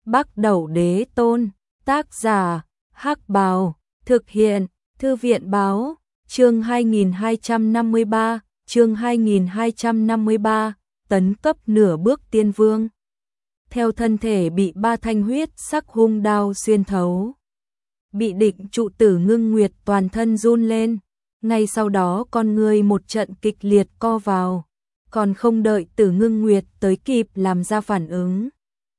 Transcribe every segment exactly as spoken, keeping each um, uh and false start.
Bắc Đẩu Đế Tôn, tác giả, Hắc Bào, thực hiện, Thư viện Báo, chương hai nghìn hai trăm năm mươi ba, chương hai nghìn hai trăm năm mươi ba, tấn cấp nửa bước tiên vương. Theo thân thể bị ba thanh huyết sắc hung đao xuyên thấu, bị định trụ Tử Ngưng Nguyệt toàn thân run lên, ngay sau đó con người một trận kịch liệt co vào, còn không đợi Tử Ngưng Nguyệt tới kịp làm ra phản ứng.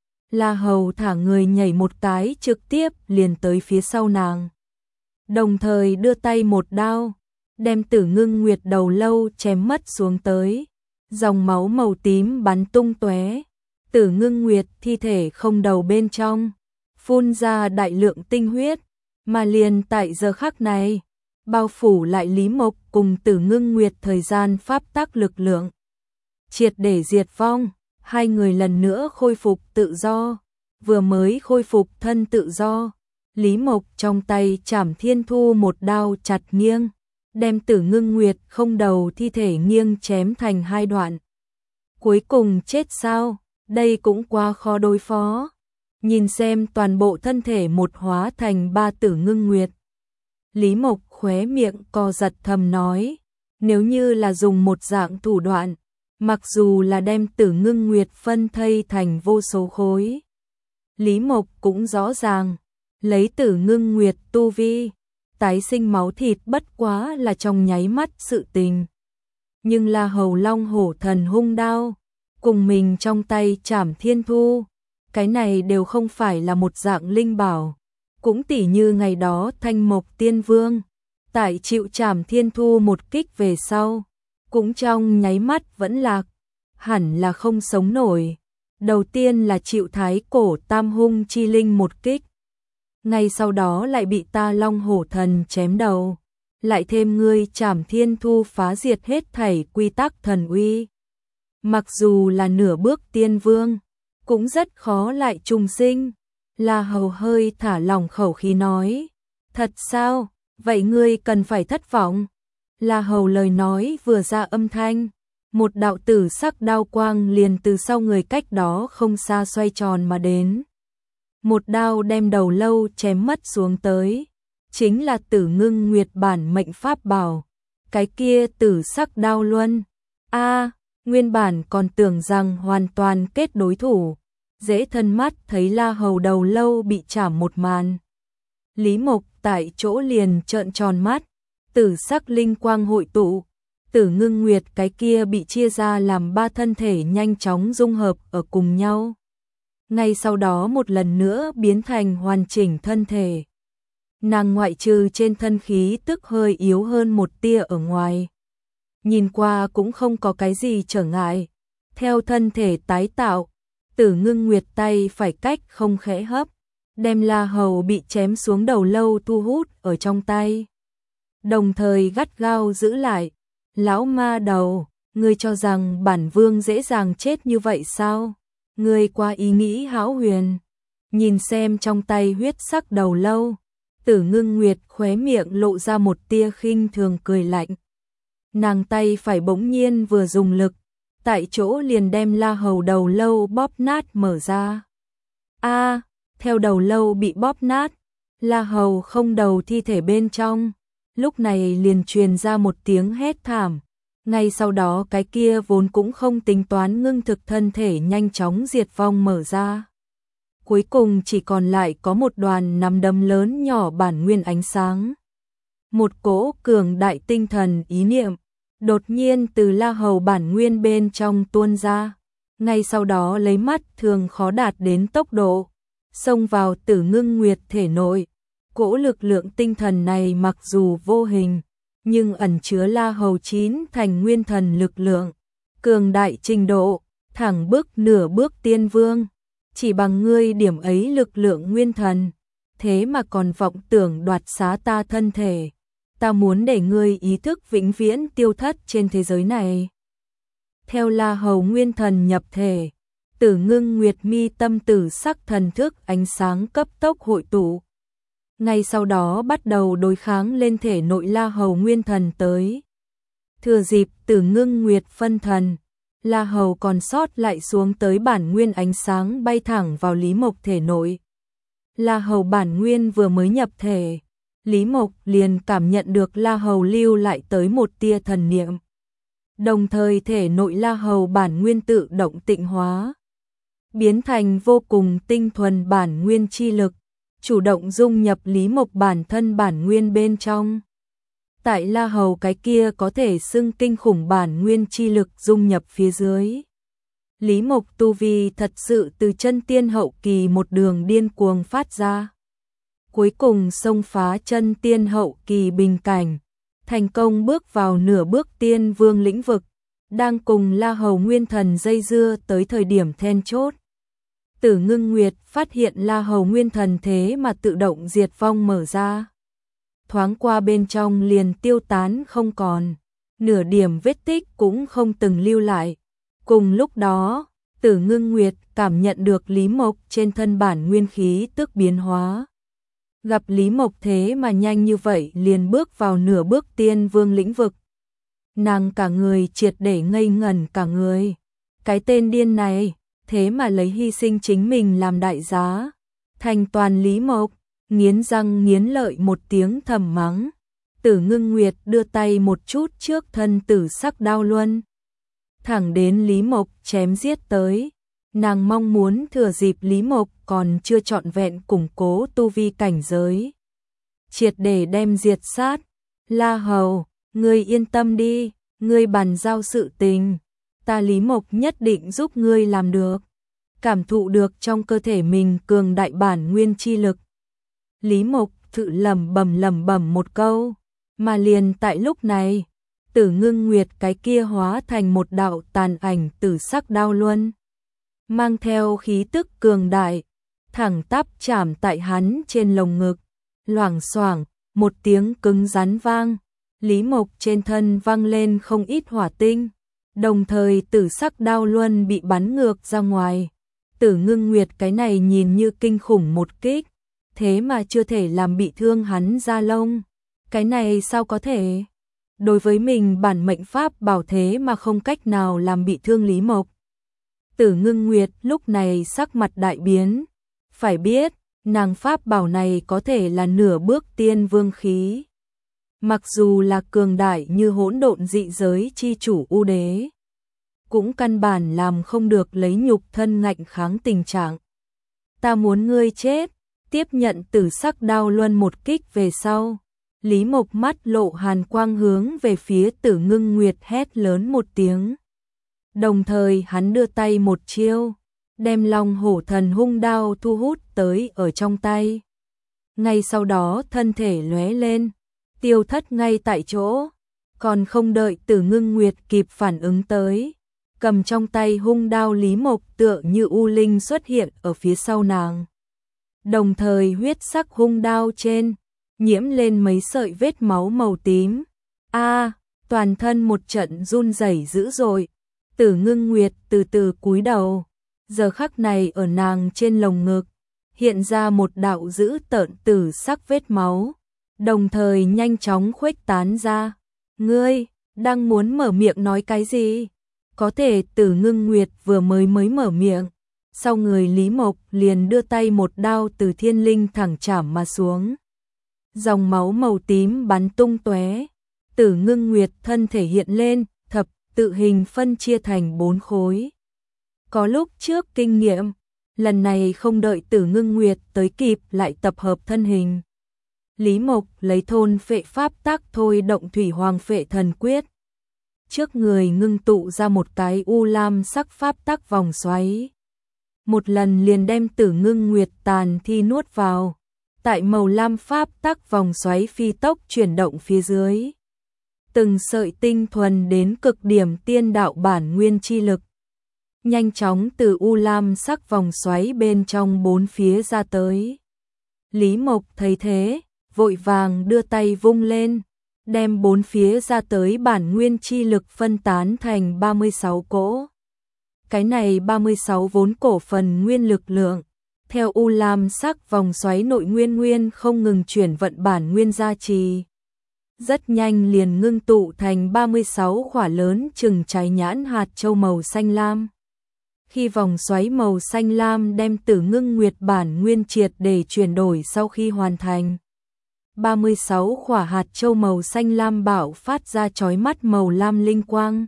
La Hầu thả người nhảy một cái trực tiếp liền tới phía sau nàng. Đồng thời đưa tay một đao, đem Tử Ngưng Nguyệt đầu lâu chém mất xuống tới. Dòng máu màu tím bắn tung tóe. Tử Ngưng Nguyệt thi thể không đầu bên trong, phun ra đại lượng tinh huyết, mà liền tại giờ khắc này, bao phủ lại Lý Mộc cùng Tử Ngưng Nguyệt thời gian pháp tắc lực lượng. Triệt để diệt vong, hai người lần nữa khôi phục tự do, vừa mới khôi phục thân tự do. Lý Mộc trong tay Trảm Thiên Thu một đao chặt nghiêng, đem Tử Ngưng Nguyệt không đầu thi thể nghiêng chém thành hai đoạn. Cuối cùng chết sao? Đây cũng quá khó đối phó. Nhìn xem toàn bộ thân thể một hóa thành ba Tử Ngưng Nguyệt. Lý Mộc khóe miệng co giật thầm nói, nếu như là dùng một dạng thủ đoạn, mặc dù là đem Tử Ngưng Nguyệt phân thây thành vô số khối, Lý Mộc cũng rõ ràng, lấy Tử Ngưng Nguyệt tu vi, tái sinh máu thịt bất quá là trong nháy mắt sự tình. Nhưng là Hầu Long Hổ Thần hung đao, cùng mình trong tay Trảm Thiên Thu, cái này đều không phải là một dạng linh bảo. Cũng tỉ như ngày đó Thanh Mộc Tiên Vương, tại chịu Trảm Thiên Thu một kích về sau, cũng trong nháy mắt vẫn lạc, hẳn là không sống nổi. Đầu tiên là chịu Thái Cổ Tam Hung Chi Linh một kích, ngay sau đó lại bị ta Long Hổ Thần chém đầu, lại thêm ngươi Trảm Thiên Thu phá diệt hết thảy quy tắc thần uy. Mặc dù là nửa bước tiên vương, cũng rất khó lại trùng sinh. La Hầu hơi thả lỏng khẩu khí nói, thật sao, vậy ngươi cần phải thất vọng. La Hầu lời nói vừa ra âm thanh, một đạo tử sắc đao quang liền từ sau người cách đó không xa xoay tròn mà đến. Một đao đem đầu lâu chém mất xuống tới, chính là Tử Ngưng Nguyệt bản mệnh pháp bảo, cái kia tử sắc đao luân. A, nguyên bản còn tưởng rằng hoàn toàn kết đối thủ, dễ thân mắt thấy La Hầu đầu lâu bị chảm một màn. Lý Mộc tại chỗ liền trợn tròn mắt, tử sắc linh quang hội tụ, Tử Ngưng Nguyệt cái kia bị chia ra làm ba thân thể nhanh chóng dung hợp ở cùng nhau. Ngay sau đó một lần nữa biến thành hoàn chỉnh thân thể. Nàng ngoại trừ trên thân khí tức hơi yếu hơn một tia ở ngoài, nhìn qua cũng không có cái gì trở ngại. Theo thân thể tái tạo, Tử Ngưng Nguyệt tay phải cách không khẽ hấp, đem La Hầu bị chém xuống đầu lâu thu hút ở trong tay. Đồng thời gắt gao giữ lại, lão ma đầu, ngươi cho rằng bản vương dễ dàng chết như vậy sao? Ngươi qua ý nghĩ hão huyền. Nhìn xem trong tay huyết sắc đầu lâu, Tử Ngưng Nguyệt khóe miệng lộ ra một tia khinh thường cười lạnh. Nàng tay phải bỗng nhiên vừa dùng lực, tại chỗ liền đem La Hầu đầu lâu bóp nát mở ra. A, theo đầu lâu bị bóp nát, La Hầu không đầu thi thể bên trong, lúc này liền truyền ra một tiếng hét thảm. Ngay sau đó cái kia vốn cũng không tính toán ngưng thực thân thể nhanh chóng diệt vong mở ra. Cuối cùng chỉ còn lại có một đoàn nắm đấm lớn nhỏ bản nguyên ánh sáng. Một cỗ cường đại tinh thần ý niệm đột nhiên từ La Hầu bản nguyên bên trong tuôn ra, ngay sau đó lấy mắt thường khó đạt đến tốc độ, xông vào Tử Ngưng Nguyệt thể nội. Cỗ lực lượng tinh thần này mặc dù vô hình, nhưng ẩn chứa La Hầu chín thành nguyên thần lực lượng, cường đại trình độ, thẳng bước nửa bước tiên vương. Chỉ bằng ngươi điểm ấy lực lượng nguyên thần, thế mà còn vọng tưởng đoạt xá ta thân thể. Ta muốn để ngươi ý thức vĩnh viễn tiêu thất trên thế giới này. Theo La Hầu nguyên thần nhập thể, Tử Ngưng Nguyệt mi tâm tử sắc thần thức ánh sáng cấp tốc hội tụ. Ngay sau đó bắt đầu đối kháng lên thể nội La Hầu nguyên thần tới. Thừa dịp Tử Ngưng Nguyệt phân thần, La Hầu còn sót lại xuống tới bản nguyên ánh sáng bay thẳng vào Lý Mộc thể nội. La Hầu bản nguyên vừa mới nhập thể, Lý Mộc liền cảm nhận được La Hầu lưu lại tới một tia thần niệm. Đồng thời thể nội La Hầu bản nguyên tự động tịnh hóa, biến thành vô cùng tinh thuần bản nguyên chi lực, chủ động dung nhập Lý Mộc bản thân bản nguyên bên trong. Tại La Hầu cái kia có thể xưng kinh khủng bản nguyên chi lực dung nhập phía dưới, Lý Mộc tu vi thật sự từ chân tiên hậu kỳ một đường điên cuồng phát ra. Cuối cùng xông phá chân tiên hậu kỳ bình cảnh, thành công bước vào nửa bước tiên vương lĩnh vực, đang cùng La Hầu nguyên thần dây dưa tới thời điểm then chốt. Tử Ngưng Nguyệt phát hiện La Hầu nguyên thần thế mà tự động diệt vong mở ra. Thoáng qua bên trong liền tiêu tán không còn, nửa điểm vết tích cũng không từng lưu lại. Cùng lúc đó, Tử Ngưng Nguyệt cảm nhận được Lý Mộc trên thân bản nguyên khí tức biến hóa. Gặp Lý Mộc thế mà nhanh như vậy liền bước vào nửa bước tiên vương lĩnh vực. Nàng cả người triệt để ngây ngẩn cả người. Cái tên điên này, thế mà lấy hy sinh chính mình làm đại giá. Thành toàn Lý Mộc, nghiến răng nghiến lợi một tiếng thầm mắng. Tử Ngưng Nguyệt đưa tay một chút trước thân tử sắc đao luân, thẳng đến Lý Mộc chém giết tới. Nàng mong muốn thừa dịp Lý Mộc còn chưa trọn vẹn củng cố tu vi cảnh giới, triệt để đem diệt sát. La Hầu, ngươi yên tâm đi, ngươi bàn giao sự tình, ta Lý Mộc nhất định giúp ngươi làm được. Cảm thụ được trong cơ thể mình cường đại bản nguyên chi lực, Lý Mộc tự lẩm bẩm lẩm bẩm một câu, mà liền tại lúc này, Tử Ngưng Nguyệt cái kia hóa thành một đạo tàn ảnh tử sắc đao luân, mang theo khí tức cường đại, thẳng tắp chạm tại hắn trên lồng ngực. Loảng xoảng, một tiếng cứng rắn vang, Lý Mộc trên thân vang lên không ít hỏa tinh, đồng thời tử sắc đao luân bị bắn ngược ra ngoài. Tử Ngưng Nguyệt cái này nhìn như kinh khủng một kích, thế mà chưa thể làm bị thương hắn da lông. Cái này sao có thể? Đối với mình bản mệnh pháp bảo thế mà không cách nào làm bị thương Lý Mộc. Tử Ngưng Nguyệt lúc này sắc mặt đại biến, phải biết, nàng pháp bảo này có thể là nửa bước tiên vương khí. Mặc dù là cường đại như hỗn độn dị giới chi chủ U Đế, cũng căn bản làm không được lấy nhục thân ngạnh kháng tình trạng. Ta muốn ngươi chết. Tiếp nhận tử sắc đao luân một kích về sau, Lý Mộc mắt lộ hàn quang hướng về phía Tử Ngưng Nguyệt hét lớn một tiếng. Đồng thời hắn đưa tay một chiêu, đem Long Hổ Thần hung đao thu hút tới ở trong tay. Ngay sau đó thân thể lóe lên, tiêu thất ngay tại chỗ, còn không đợi Tử Ngưng Nguyệt kịp phản ứng tới, cầm trong tay hung đao Lý Mộc tựa như u linh xuất hiện ở phía sau nàng. Đồng thời huyết sắc hung đao trên nhiễm lên mấy sợi vết máu màu tím. A, toàn thân một trận run rẩy dữ dội. Tử Ngưng Nguyệt từ từ cúi đầu, giờ khắc này ở nàng trên lồng ngực hiện ra một đạo dữ tợn tử sắc vết máu, đồng thời nhanh chóng khuếch tán ra. Ngươi đang muốn mở miệng nói cái gì? Có thể Tử Ngưng Nguyệt vừa mới mới mở miệng, sau người Lý Mộc liền đưa tay một đao từ thiên linh thẳng chảm mà xuống. Dòng máu màu tím bắn tung tóe. Tử Ngưng Nguyệt thân thể hiện lên, thập tự hình phân chia thành bốn khối. Có lúc trước kinh nghiệm, lần này không đợi Tử Ngưng Nguyệt tới kịp lại tập hợp thân hình. Lý Mộc lấy thôn phệ pháp tắc thôi động thủy hoàng phệ thần quyết. Trước người ngưng tụ ra một cái u lam sắc pháp tắc vòng xoáy. Một lần liền đem Tử Ngưng Nguyệt tàn thi nuốt vào. Tại màu lam pháp tắc vòng xoáy phi tốc chuyển động phía dưới, từng sợi tinh thuần đến cực điểm tiên đạo bản nguyên chi lực nhanh chóng từ u lam sắc vòng xoáy bên trong bốn phía ra tới. Lý Mộc thấy thế, vội vàng đưa tay vung lên, đem bốn phía ra tới bản nguyên chi lực phân tán thành ba mươi sáu cỗ. Cái này ba mươi sáu vốn cổ phần nguyên lực lượng, theo u lam sắc vòng xoáy nội nguyên nguyên không ngừng chuyển vận bản nguyên gia trì. rất nhanh liền ngưng tụ thành ba mươi sáu quả lớn chừng trái nhãn hạt châu màu xanh lam. Khi vòng xoáy màu xanh lam đem Tử Ngưng Nguyệt bản nguyên triệt để chuyển đổi sau khi hoàn thành, ba mươi sáu quả hạt châu màu xanh lam bạo phát ra chói mắt màu lam linh quang.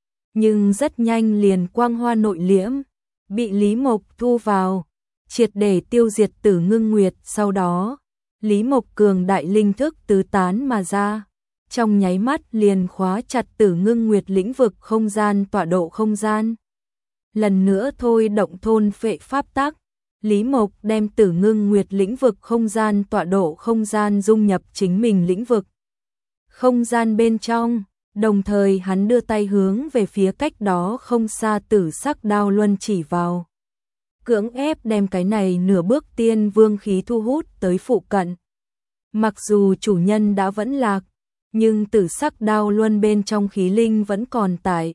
Nhưng rất nhanh liền quang hoa nội liễm, bị Lý Mộc thu vào, triệt để tiêu diệt Tử Ngưng Nguyệt. Sau đó, Lý Mộc cường đại linh thức tứ tán mà ra, trong nháy mắt liền khóa chặt Tử Ngưng Nguyệt lĩnh vực không gian tọa độ không gian. Lần nữa thôi động thôn phệ pháp tắc, Lý Mộc đem Tử Ngưng Nguyệt lĩnh vực không gian tọa độ không gian dung nhập chính mình lĩnh vực không gian bên trong, đồng thời hắn đưa tay hướng về phía cách đó không xa Tử Sắc Đao Luân chỉ vào, cưỡng ép đem cái này nửa bước tiên vương khí thu hút tới phụ cận. Mặc dù chủ nhân đã vẫn lạc, nhưng Tử Sắc Đao Luân bên trong khí linh vẫn còn tại.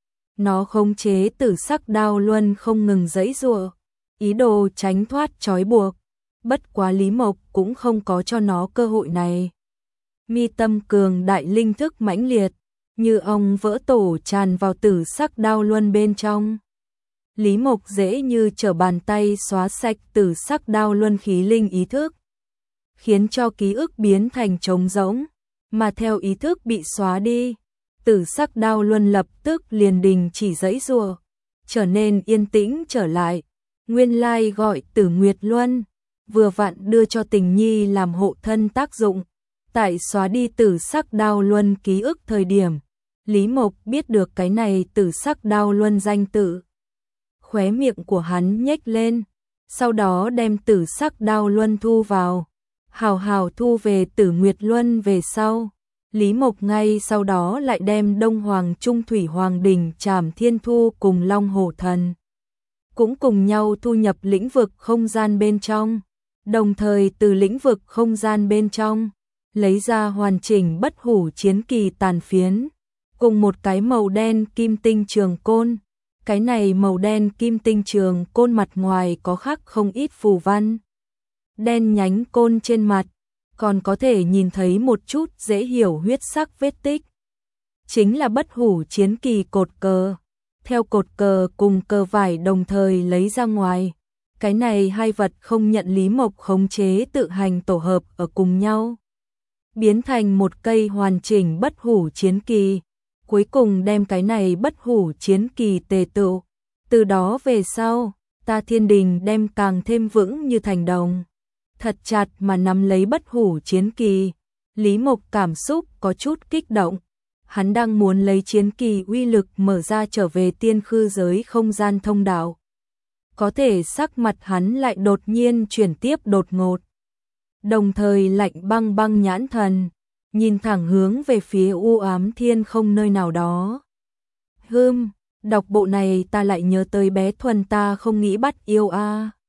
Nó khống chế Tử Sắc Đao Luân không ngừng giãy giụa, ý đồ tránh thoát trói buộc. Bất quá Lý Mộc cũng không có cho nó cơ hội này. Mi tâm cường đại linh thức mãnh liệt, như ong vỡ tổ tràn vào Tử Sắc Đao Luân bên trong. Lý Mộc dễ như trở bàn tay xóa sạch Tử Sắc Đao Luân khí linh ý thức, khiến cho ký ức biến thành trống rỗng, mà theo ý thức bị xóa đi, Tử Sắc Đao Luân lập tức liền đình chỉ giãy giụa, trở nên yên tĩnh trở lại. Nguyên lai gọi Tử Nguyệt Luân, vừa vặn đưa cho Tình Nhi làm hộ thân tác dụng. Tại xóa đi Tử Sắc Đao Luân ký ức thời điểm, Lý Mộc biết được cái này Tử Sắc Đao Luân danh tự. Khóe miệng của hắn nhếch lên, sau đó đem Tử Sắc Đao Luân thu vào, hào hào thu về Tử Nguyệt Luân. Về sau, Lý Mộc ngay sau đó lại đem Đông Hoàng Trung Thủy Hoàng Đỉnh Trảm Thiên Thu cùng Long Hổ Thần cũng cùng nhau thu nhập lĩnh vực không gian bên trong, đồng thời từ lĩnh vực không gian bên trong lấy ra hoàn chỉnh bất hủ chiến kỳ tàn phiến, cùng một cái màu đen kim tinh trường côn. Cái này màu đen kim tinh trường côn mặt ngoài có khắc không ít phù văn. Đen nhánh côn trên mặt, còn có thể nhìn thấy một chút dễ hiểu huyết sắc vết tích. Chính là bất hủ chiến kỳ cột cờ. Theo cột cờ cùng cờ vải đồng thời lấy ra ngoài. Cái này hai vật không nhận Lý Mộc khống chế tự hành tổ hợp ở cùng nhau, biến thành một cây hoàn chỉnh bất hủ chiến kỳ. Cuối cùng đem cái này bất hủ chiến kỳ tề tựu. Từ đó về sau, ta Thiên Đình đem càng thêm vững như thành đồng. Thật chặt mà nắm lấy bất hủ chiến kỳ. Lý Mộc cảm xúc có chút kích động. Hắn đang muốn lấy chiến kỳ uy lực mở ra trở về tiên khư giới không gian thông đạo. Có thể sắc mặt hắn lại đột nhiên chuyển tiếp đột ngột. Đồng thời lạnh băng băng nhãn thần, nhìn thẳng hướng về phía u ám thiên không nơi nào đó. Hừm, đọc bộ này ta lại nhớ tới bé Thuần ta không nghĩ bắt yêu a. À.